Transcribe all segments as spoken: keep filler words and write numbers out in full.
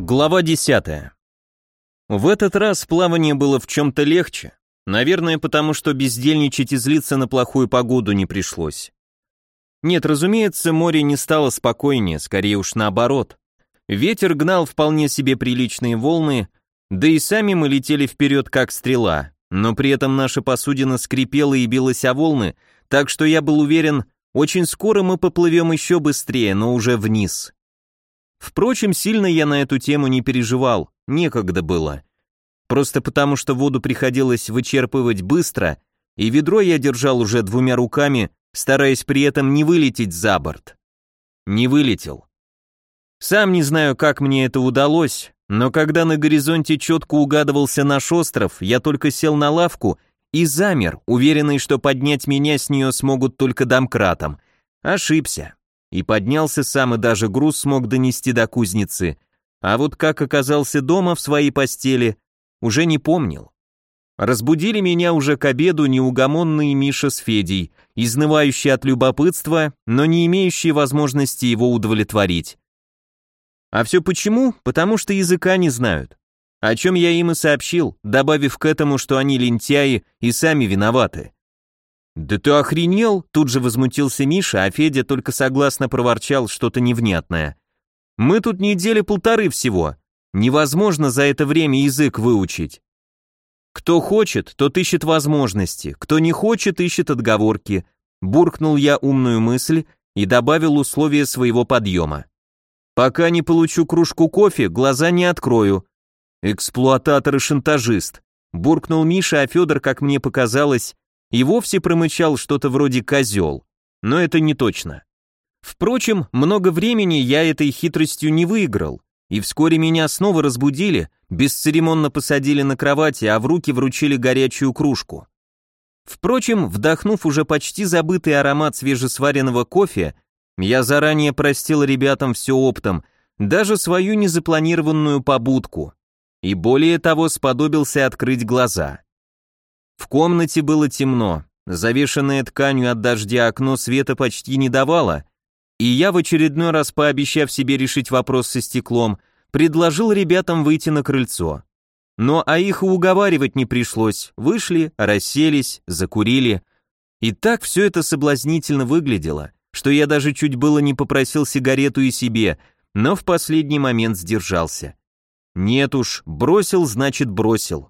Глава десятая. В этот раз плавание было в чем-то легче, наверное, потому что бездельничать и злиться на плохую погоду не пришлось. Нет, разумеется, море не стало спокойнее, скорее уж наоборот. Ветер гнал вполне себе приличные волны, да и сами мы летели вперед как стрела, но при этом наша посудина скрипела и билась о волны, так что я был уверен, очень скоро мы поплывем еще быстрее, но уже вниз. Впрочем, сильно я на эту тему не переживал, некогда было. Просто потому, что воду приходилось вычерпывать быстро, и ведро я держал уже двумя руками, стараясь при этом не вылететь за борт. Не вылетел. Сам не знаю, как мне это удалось, но когда на горизонте четко угадывался наш остров, я только сел на лавку и замер, уверенный, что поднять меня с нее смогут только домкратом. Ошибся. И поднялся сам, и даже груз смог донести до кузницы, а вот как оказался дома в своей постели, уже не помнил. Разбудили меня уже к обеду неугомонные Миша с Федей, изнывающие от любопытства, но не имеющие возможности его удовлетворить. А все почему? Потому что языка не знают. О чем я им и сообщил, добавив к этому, что они лентяи и сами виноваты. «Да ты охренел?» — тут же возмутился Миша, а Федя только согласно проворчал что-то невнятное. «Мы тут недели полторы всего. Невозможно за это время язык выучить. Кто хочет, тот ищет возможности, кто не хочет, ищет отговорки». Буркнул я умную мысль и добавил условие своего подъема. «Пока не получу кружку кофе, глаза не открою». «Эксплуататор и шантажист», — буркнул Миша, а Федор, как мне показалось, и вовсе промычал что-то вроде «козел», но это не точно. Впрочем, много времени я этой хитростью не выиграл, и вскоре меня снова разбудили, бесцеремонно посадили на кровати, а в руки вручили горячую кружку. Впрочем, вдохнув уже почти забытый аромат свежесваренного кофе, я заранее простил ребятам все оптом, даже свою незапланированную побудку, и более того сподобился открыть глаза. В комнате было темно, завешенное тканью от дождя окно света почти не давало, и я в очередной раз, пообещав себе решить вопрос со стеклом, предложил ребятам выйти на крыльцо. Но а их и уговаривать не пришлось, вышли, расселись, закурили, и так все это соблазнительно выглядело, что я даже чуть было не попросил сигарету и себе, но в последний момент сдержался. Нет уж, бросил, значит бросил.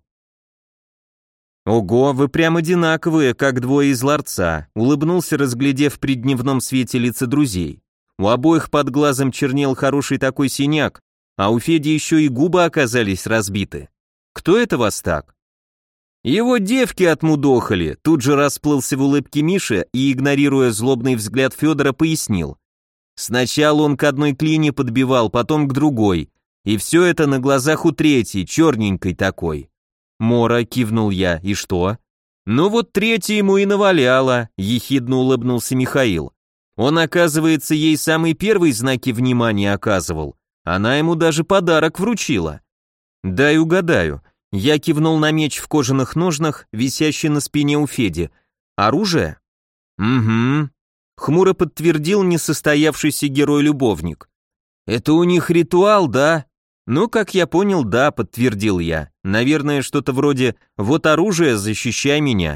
«Ого, вы прям одинаковые, как двое из ларца», улыбнулся, разглядев при дневном свете лица друзей. У обоих под глазом чернел хороший такой синяк, а у Феди еще и губы оказались разбиты. «Кто это вас так?» «Его девки отмудохали», тут же расплылся в улыбке Миша и, игнорируя злобный взгляд Федора, пояснил. «Сначала он к одной клине подбивал, потом к другой, и все это на глазах у третьей, черненькой такой». «Мора», — кивнул я, — «и что?» «Ну вот третья ему и наваляла», — ехидно улыбнулся Михаил. «Он, оказывается, ей самые первые знаки внимания оказывал. Она ему даже подарок вручила». «Дай угадаю». Я кивнул на меч в кожаных ножнах, висящий на спине у Феди. «Оружие?» «Угу», — хмуро подтвердил несостоявшийся герой-любовник. «Это у них ритуал, да?» «Ну, как я понял, да», — подтвердил я. «Наверное, что-то вроде «вот оружие, защищай меня».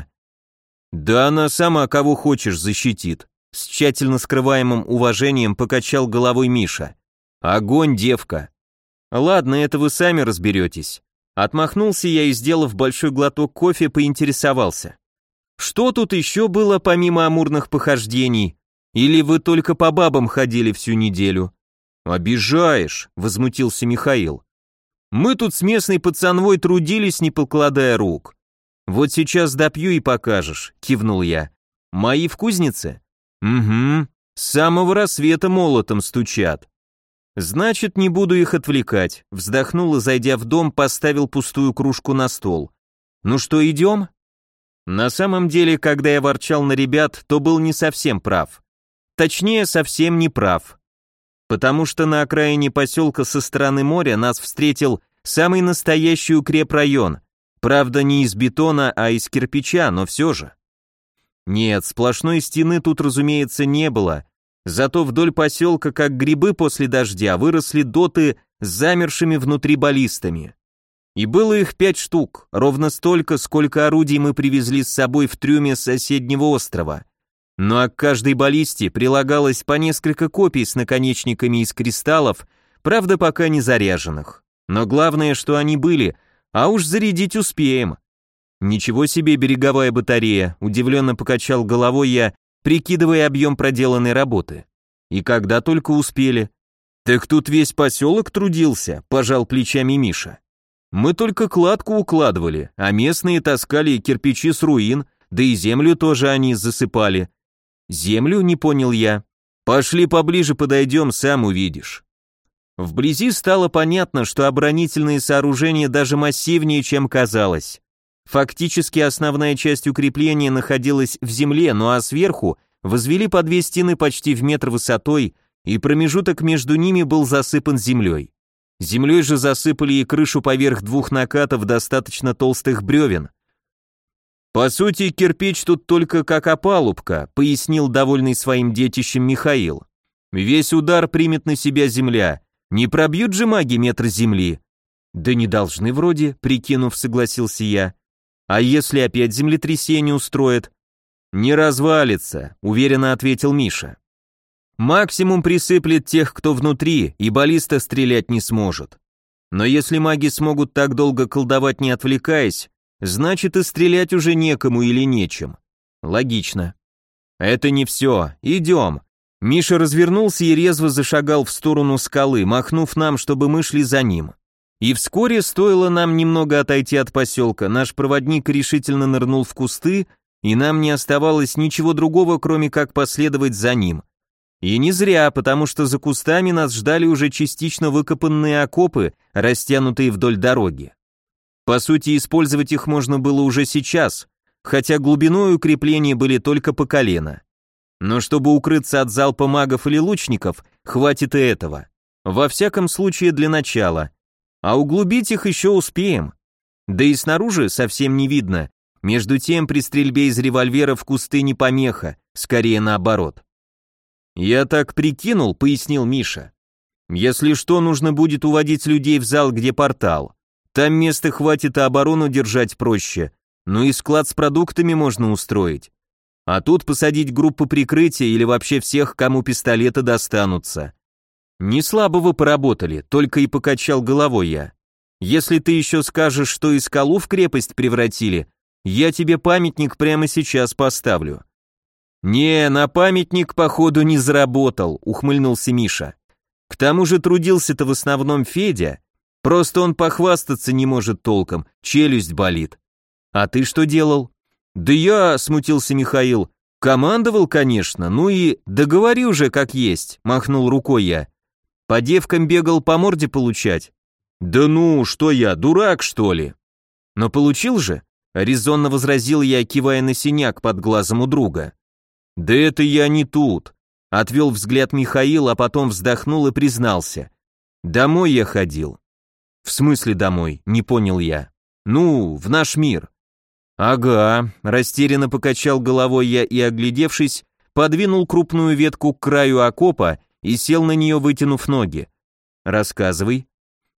«Да она сама кого хочешь защитит», — с тщательно скрываемым уважением покачал головой Миша. «Огонь, девка». «Ладно, это вы сами разберетесь». Отмахнулся я и, сделав большой глоток кофе, поинтересовался. «Что тут еще было помимо амурных похождений? Или вы только по бабам ходили всю неделю?» «Обижаешь», — возмутился Михаил. «Мы тут с местной пацанвой трудились, не покладая рук». «Вот сейчас допью и покажешь», — кивнул я. «Мои в кузнице?» «Угу, с самого рассвета молотом стучат». «Значит, не буду их отвлекать», — вздохнул и, зайдя в дом, поставил пустую кружку на стол. «Ну что, идем?» На самом деле, когда я ворчал на ребят, то был не совсем прав. Точнее, совсем не прав. Потому что на окраине поселка со стороны моря нас встретил самый настоящий укрепрайон. Правда, не из бетона, а из кирпича, но все же. Нет, сплошной стены тут, разумеется, не было. Зато вдоль поселка, как грибы после дождя, выросли доты с замершими внутри баллистами. И было их пять штук, ровно столько, сколько орудий мы привезли с собой в трюме с соседнего острова. Ну а к каждой баллисте прилагалось по несколько копий с наконечниками из кристаллов, правда пока не заряженных. Но главное, что они были, а уж зарядить успеем. Ничего себе береговая батарея, удивленно покачал головой я, прикидывая объем проделанной работы. И когда только успели. Так тут весь поселок трудился, пожал плечами Миша. Мы только кладку укладывали, а местные таскали кирпичи с руин, да и землю тоже они засыпали. Землю, не понял я. Пошли поближе подойдем, сам увидишь. Вблизи стало понятно, что оборонительные сооружения даже массивнее, чем казалось. Фактически основная часть укрепления находилась в земле, ну а сверху возвели по две стены почти в метр высотой, и промежуток между ними был засыпан землей. Землей же засыпали и крышу поверх двух накатов достаточно толстых бревен. «По сути, кирпич тут только как опалубка», пояснил довольный своим детищем Михаил. «Весь удар примет на себя земля. Не пробьют же маги метр земли?» «Да не должны вроде», прикинув, согласился я. «А если опять землетрясение устроят?» «Не развалится», уверенно ответил Миша. Максимум присыплет тех, кто внутри, и баллиста стрелять не сможет. Но если маги смогут так долго колдовать, не отвлекаясь, значит и стрелять уже некому или нечем. Логично. Это не все, идем. Миша развернулся и резво зашагал в сторону скалы, махнув нам, чтобы мы шли за ним. И вскоре, стоило нам немного отойти от поселка, наш проводник решительно нырнул в кусты, и нам не оставалось ничего другого, кроме как последовать за ним. И не зря, потому что за кустами нас ждали уже частично выкопанные окопы, растянутые вдоль дороги. По сути, использовать их можно было уже сейчас, хотя глубиной укрепления были только по колено. Но чтобы укрыться от залпа магов или лучников, хватит и этого. Во всяком случае для начала. А углубить их еще успеем. Да и снаружи совсем не видно. Между тем, при стрельбе из револьвера в кусты не помеха, скорее наоборот. «Я так прикинул», — пояснил Миша. «Если что, нужно будет уводить людей в зал, где портал. Там места хватит, а оборону держать проще. Ну и склад с продуктами можно устроить. А тут посадить группу прикрытия или вообще всех, кому пистолеты достанутся». «Не слабо вы поработали», — только и покачал головой я. «Если ты еще скажешь, что и скалу в крепость превратили, я тебе памятник прямо сейчас поставлю». «Не, на памятник, походу, не заработал», — ухмыльнулся Миша. «К тому же трудился-то в основном Федя, просто он похвастаться не может толком, челюсть болит». «А ты что делал?» «Да я», — смутился Михаил, — «командовал, конечно, ну и...» «Да говори уже как есть», — махнул рукой я. «По девкам бегал по морде получать». «Да ну, что я, дурак, что ли?» «Но получил же», — резонно возразил я, кивая на синяк под глазом у друга. «Да это я не тут», — отвел взгляд Михаил, а потом вздохнул и признался. «Домой я ходил». «В смысле домой?» — не понял я. «Ну, в наш мир». «Ага», — растерянно покачал головой я и, оглядевшись, подвинул крупную ветку к краю окопа и сел на нее, вытянув ноги. «Рассказывай».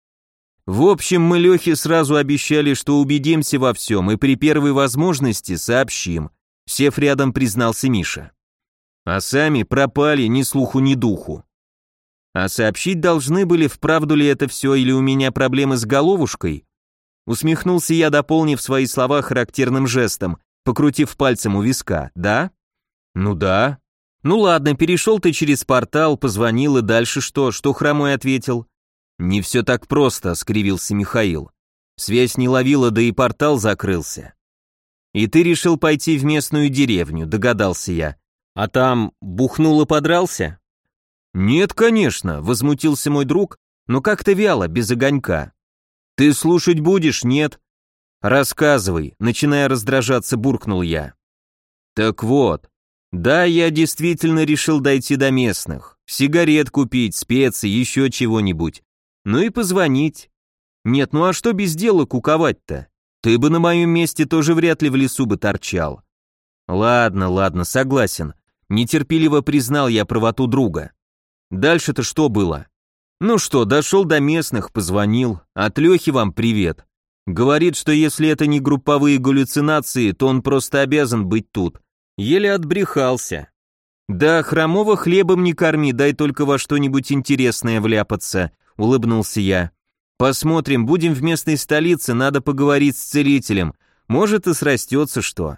«В общем, мы Лехе сразу обещали, что убедимся во всем и при первой возможности сообщим», — сев рядом, признался Миша. «А сами пропали ни слуху, ни духу». «А сообщить должны были, вправду ли это все или у меня проблемы с головушкой?» Усмехнулся я, дополнив свои слова характерным жестом, покрутив пальцем у виска. «Да?» «Ну да». «Ну ладно, перешел ты через портал, позвонил, и дальше что? Что Хромой ответил?» «Не все так просто», — скривился Михаил. «Связь не ловила, да и портал закрылся». «И ты решил пойти в местную деревню», — догадался я. «А там бухнул и подрался?» «Нет, конечно», — возмутился мой друг, но как-то вяло, без огонька. «Ты слушать будешь, нет?» «Рассказывай», — начиная раздражаться, буркнул я. «Так вот, да, я действительно решил дойти до местных, сигарет купить, специи, еще чего-нибудь, ну и позвонить. Нет, ну а что без дела куковать-то? Ты бы на моем месте тоже вряд ли в лесу бы торчал». «Ладно, ладно, согласен», — нетерпеливо признал я правоту друга. «Дальше-то что было?» Ну что, дошел до местных, позвонил. От Лехи вам привет. Говорит, что если это не групповые галлюцинации, то он просто обязан быть тут. Еле отбрехался. Да, Хромова хлебом не корми, дай только во что-нибудь интересное вляпаться, улыбнулся я. Посмотрим, будем в местной столице, надо поговорить с целителем. Может и срастется что.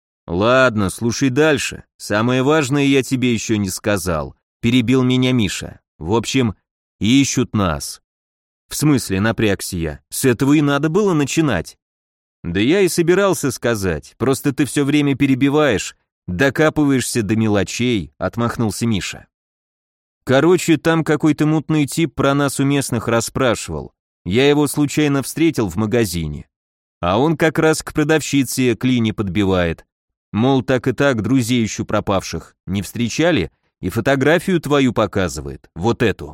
Ладно, слушай дальше. Самое важное я тебе еще не сказал. Перебил меня Миша. В общем, ищут нас. В смысле, напрягся я. С этого и надо было начинать. Да я и собирался сказать, просто ты все время перебиваешь, докапываешься до мелочей, отмахнулся Миша. Короче, там какой-то мутный тип про нас у местных расспрашивал. Я его случайно встретил в магазине. А он как раз к продавщице клини подбивает. Мол, так и так, друзей ищу пропавших. Не встречали? И фотографию твою показывает. Вот эту.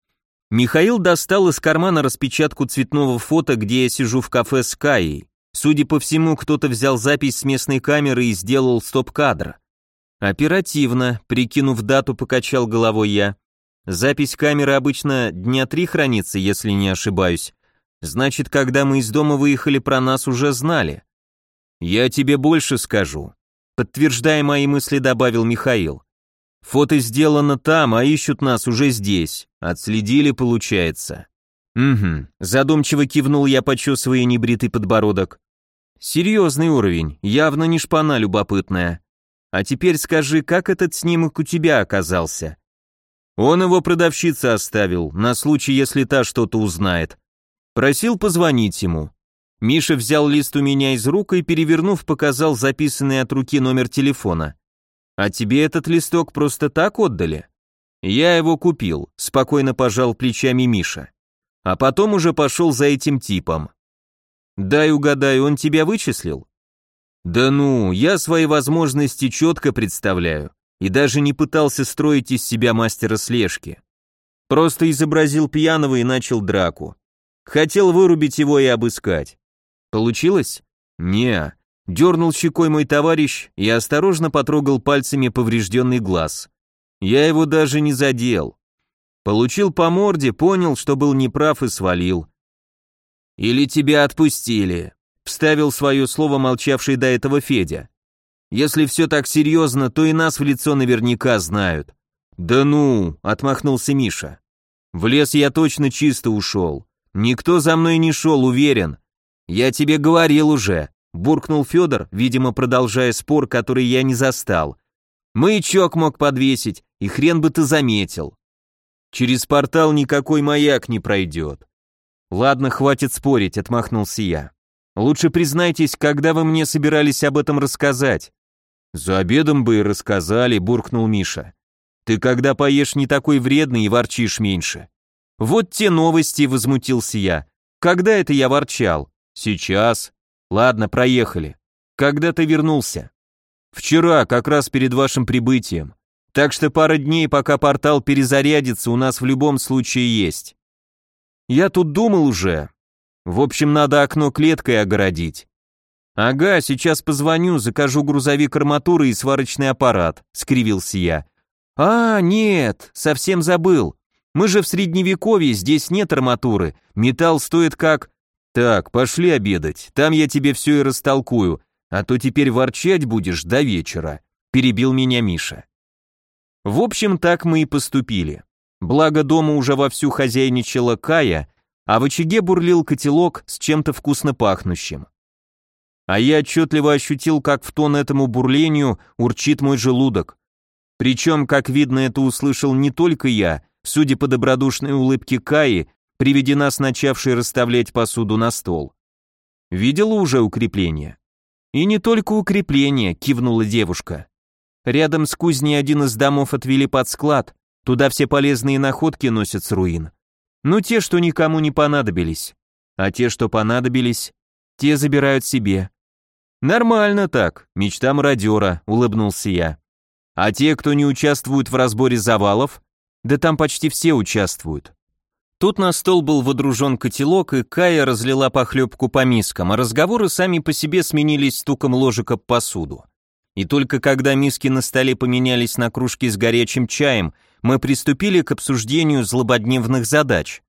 Михаил достал из кармана распечатку цветного фото, где я сижу в кафе с Каей. Судя по всему, кто-то взял запись с местной камеры и сделал стоп-кадр. Оперативно, прикинув дату, покачал головой я. Запись камеры обычно дня три хранится, если не ошибаюсь. Значит, когда мы из дома выехали, про нас уже знали. Я тебе больше скажу. Подтверждая мои мысли, добавил Михаил. Фото сделано там, а ищут нас уже здесь. Отследили, получается. Угу. Задумчиво кивнул я, почесывая небритый подбородок. Серьезный уровень, явно не шпана любопытная. А теперь скажи, как этот снимок у тебя оказался? Он его продавщице оставил, на случай, если та что-то узнает. Просил позвонить ему. Миша взял лист у меня из рук и, перевернув, показал записанный от руки номер телефона. А тебе этот листок просто так отдали? Я его купил, спокойно пожал плечами Миша. А потом уже пошел за этим типом. Дай угадаю, он тебя вычислил? Да ну, я свои возможности четко представляю и даже не пытался строить из себя мастера слежки. Просто изобразил пьяного и начал драку. Хотел вырубить его и обыскать. Получилось? Не. Дернул щекой мой товарищ и осторожно потрогал пальцами поврежденный глаз. Я его даже не задел. Получил по морде, понял, что был неправ и свалил. Или тебя отпустили, вставил свое слово молчавший до этого Федя. Если все так серьезно, то и нас в лицо наверняка знают. Да ну, отмахнулся Миша. В лес я точно чисто ушел. Никто за мной не шел, уверен. Я тебе говорил уже, буркнул Федор, видимо, продолжая спор, который я не застал. Маячок мог подвесить, и хрен бы ты заметил. Через портал никакой маяк не пройдет. Ладно, хватит спорить, отмахнулся я. Лучше признайтесь, когда вы мне собирались об этом рассказать. За обедом бы и рассказали, буркнул Миша. Ты когда поешь не такой вредный и ворчишь меньше. Вот те новости, возмутился я. Когда это я ворчал? Сейчас. Ладно, проехали. Когда ты вернулся? Вчера, как раз перед вашим прибытием. Так что пара дней, пока портал перезарядится, у нас в любом случае есть. Я тут думал уже. В общем, надо окно клеткой огородить. Ага, сейчас позвоню, закажу грузовик арматуры и сварочный аппарат, скривился я. А, нет, совсем забыл. Мы же в средневековье, здесь нет арматуры. Металл стоит как... Так, пошли обедать, там я тебе все и растолкую, а то теперь ворчать будешь до вечера, перебил меня Миша. В общем, так мы и поступили. Благо дома уже вовсю хозяйничала Кая, а в очаге бурлил котелок с чем-то вкусно пахнущим. А я отчетливо ощутил, как в тон этому бурлению урчит мой желудок. Причем, как видно, это услышал не только я, судя по добродушной улыбке Каи, при виде нас начавшей расставлять посуду на стол. Видела уже укрепление? И не только укрепление, кивнула девушка. Рядом с кузней один из домов отвели под склад, туда все полезные находки носят с руин. Ну, те, что никому не понадобились. А те, что понадобились, те забирают себе. Нормально так, мечта мародера, улыбнулся я. А те, кто не участвует в разборе завалов, да там почти все участвуют. Тут на стол был водружен котелок, и Кая разлила похлебку по мискам, а разговоры сами по себе сменились стуком ложек об посуду. и только когда миски на столе поменялись на кружки с горячим чаем, мы приступили к обсуждению злободневных задач.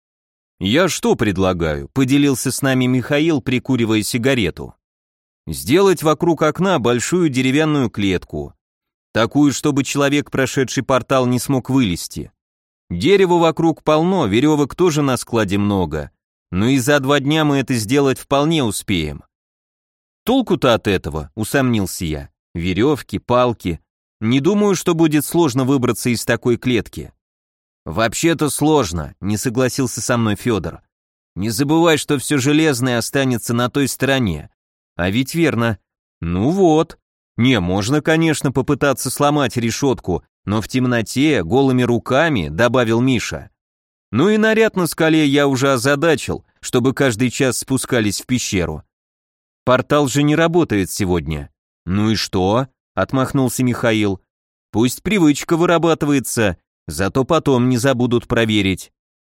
«Я что предлагаю?» — поделился с нами Михаил, прикуривая сигарету. «Сделать вокруг окна большую деревянную клетку. Такую, чтобы человек, прошедший портал, не смог вылезти. Дерева вокруг полно, веревок тоже на складе много, но и за два дня мы это сделать вполне успеем». «Толку-то от этого?» — усомнился я. «Веревки, палки. Не думаю, что будет сложно выбраться из такой клетки». «Вообще-то сложно», — не согласился со мной Федор. «Не забывай, что все железное останется на той стороне». «А ведь верно». «Ну вот». «Не, можно, конечно, попытаться сломать решетку, но в темноте, голыми руками», — добавил Миша. «Ну и наряд на скале я уже озадачил, чтобы каждый час спускались в пещеру. Портал же не работает сегодня». «Ну и что?» — отмахнулся Михаил. «Пусть привычка вырабатывается, зато потом не забудут проверить».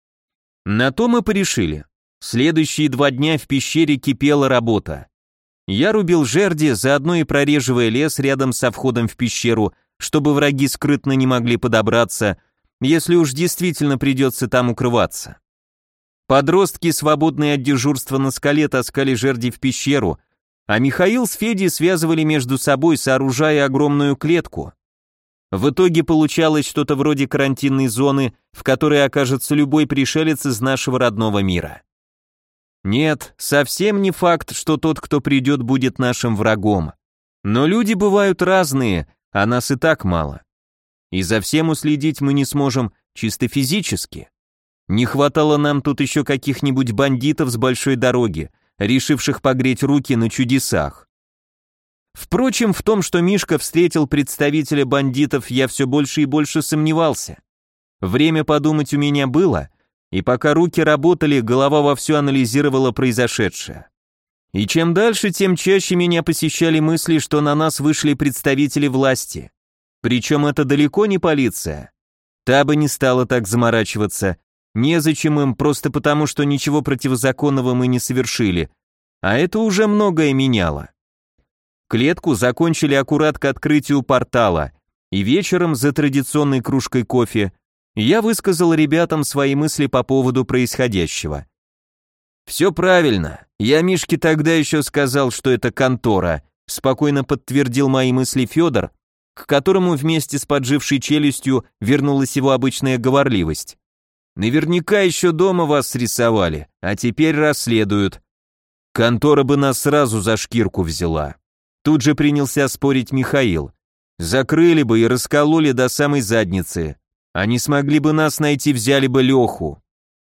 На то мы порешили. Следующие два дня в пещере кипела работа. Я рубил жерди, заодно и прореживая лес рядом со входом в пещеру, чтобы враги скрытно не могли подобраться, если уж действительно придется там укрываться. Подростки, свободные от дежурства на скале, таскали жерди в пещеру, а Михаил с Федей связывали между собой, сооружая огромную клетку. В итоге получалось что-то вроде карантинной зоны, в которой окажется любой пришелец из нашего родного мира. Нет, совсем не факт, что тот, кто придет, будет нашим врагом. Но люди бывают разные, а нас и так мало. И за всем уследить мы не сможем чисто физически. Не хватало нам тут еще каких-нибудь бандитов с большой дороги, решивших погреть руки на чудесах. Впрочем, в том, что Мишка встретил представителя бандитов, я все больше и больше сомневался. Время подумать у меня было, и пока руки работали, голова вовсю анализировала произошедшее. И чем дальше, тем чаще меня посещали мысли, что на нас вышли представители власти. Причем это далеко не полиция. Та бы не стала так заморачиваться. Незачем им, просто потому, что ничего противозаконного мы не совершили. А это уже многое меняло. Клетку закончили аккурат к открытию портала, и вечером за традиционной кружкой кофе я высказал ребятам свои мысли по поводу происходящего. «Все правильно, я Мишке тогда еще сказал, что это контора», спокойно подтвердил мои мысли Федор, к которому вместе с поджившей челюстью вернулась его обычная говорливость. «Наверняка еще дома вас срисовали, а теперь расследуют. Контора бы нас сразу за шкирку взяла». Тут же принялся спорить Михаил. «Закрыли бы и раскололи до самой задницы. Они смогли бы нас найти, взяли бы Леху».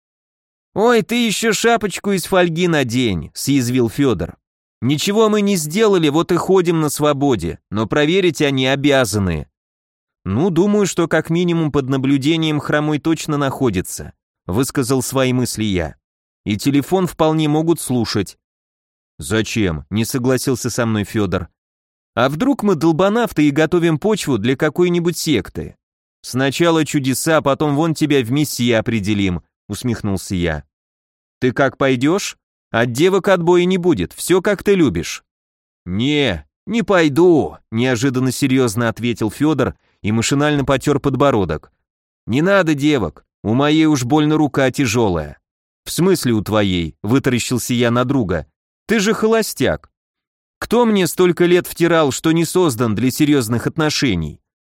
«Ой, ты еще шапочку из фольги надень», — съязвил Федор. «Ничего мы не сделали, вот и ходим на свободе, но проверить они обязаны». «Ну, думаю, что как минимум под наблюдением Хромой точно находится», — высказал свои мысли я. «И телефон вполне могут слушать». «Зачем?» — не согласился со мной Федор. «А вдруг мы долбанавты и готовим почву для какой-нибудь секты? Сначала чудеса, потом вон тебя в мессии определим», — усмехнулся я. «Ты как пойдешь? От девок отбоя не будет, все как ты любишь». «Не, не пойду», — неожиданно серьезно ответил Федор и машинально потер подбородок. «Не надо девок, у моей уж больно рука тяжелая». «В смысле у твоей?» — вытаращился я на друга. «Ты же холостяк. Кто мне столько лет втирал, что не создан для серьезных отношений?»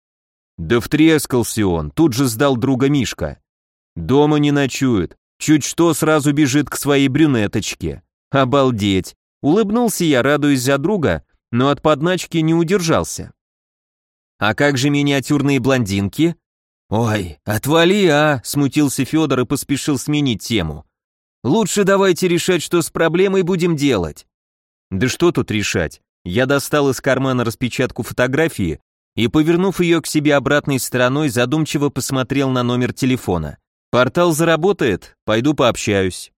Да втрескался он, тут же сдал друга Мишка. «Дома не ночует, чуть что сразу бежит к своей брюнеточке. Обалдеть!» Улыбнулся я, радуясь за друга, но от подначки не удержался. «А как же миниатюрные блондинки?» «Ой, отвали, а!» — смутился Федор и поспешил сменить тему. «Лучше давайте решать, что с проблемой будем делать». «Да что тут решать?» Я достал из кармана распечатку фотографии и, повернув ее к себе обратной стороной, задумчиво посмотрел на номер телефона. «Портал заработает, пойду пообщаюсь».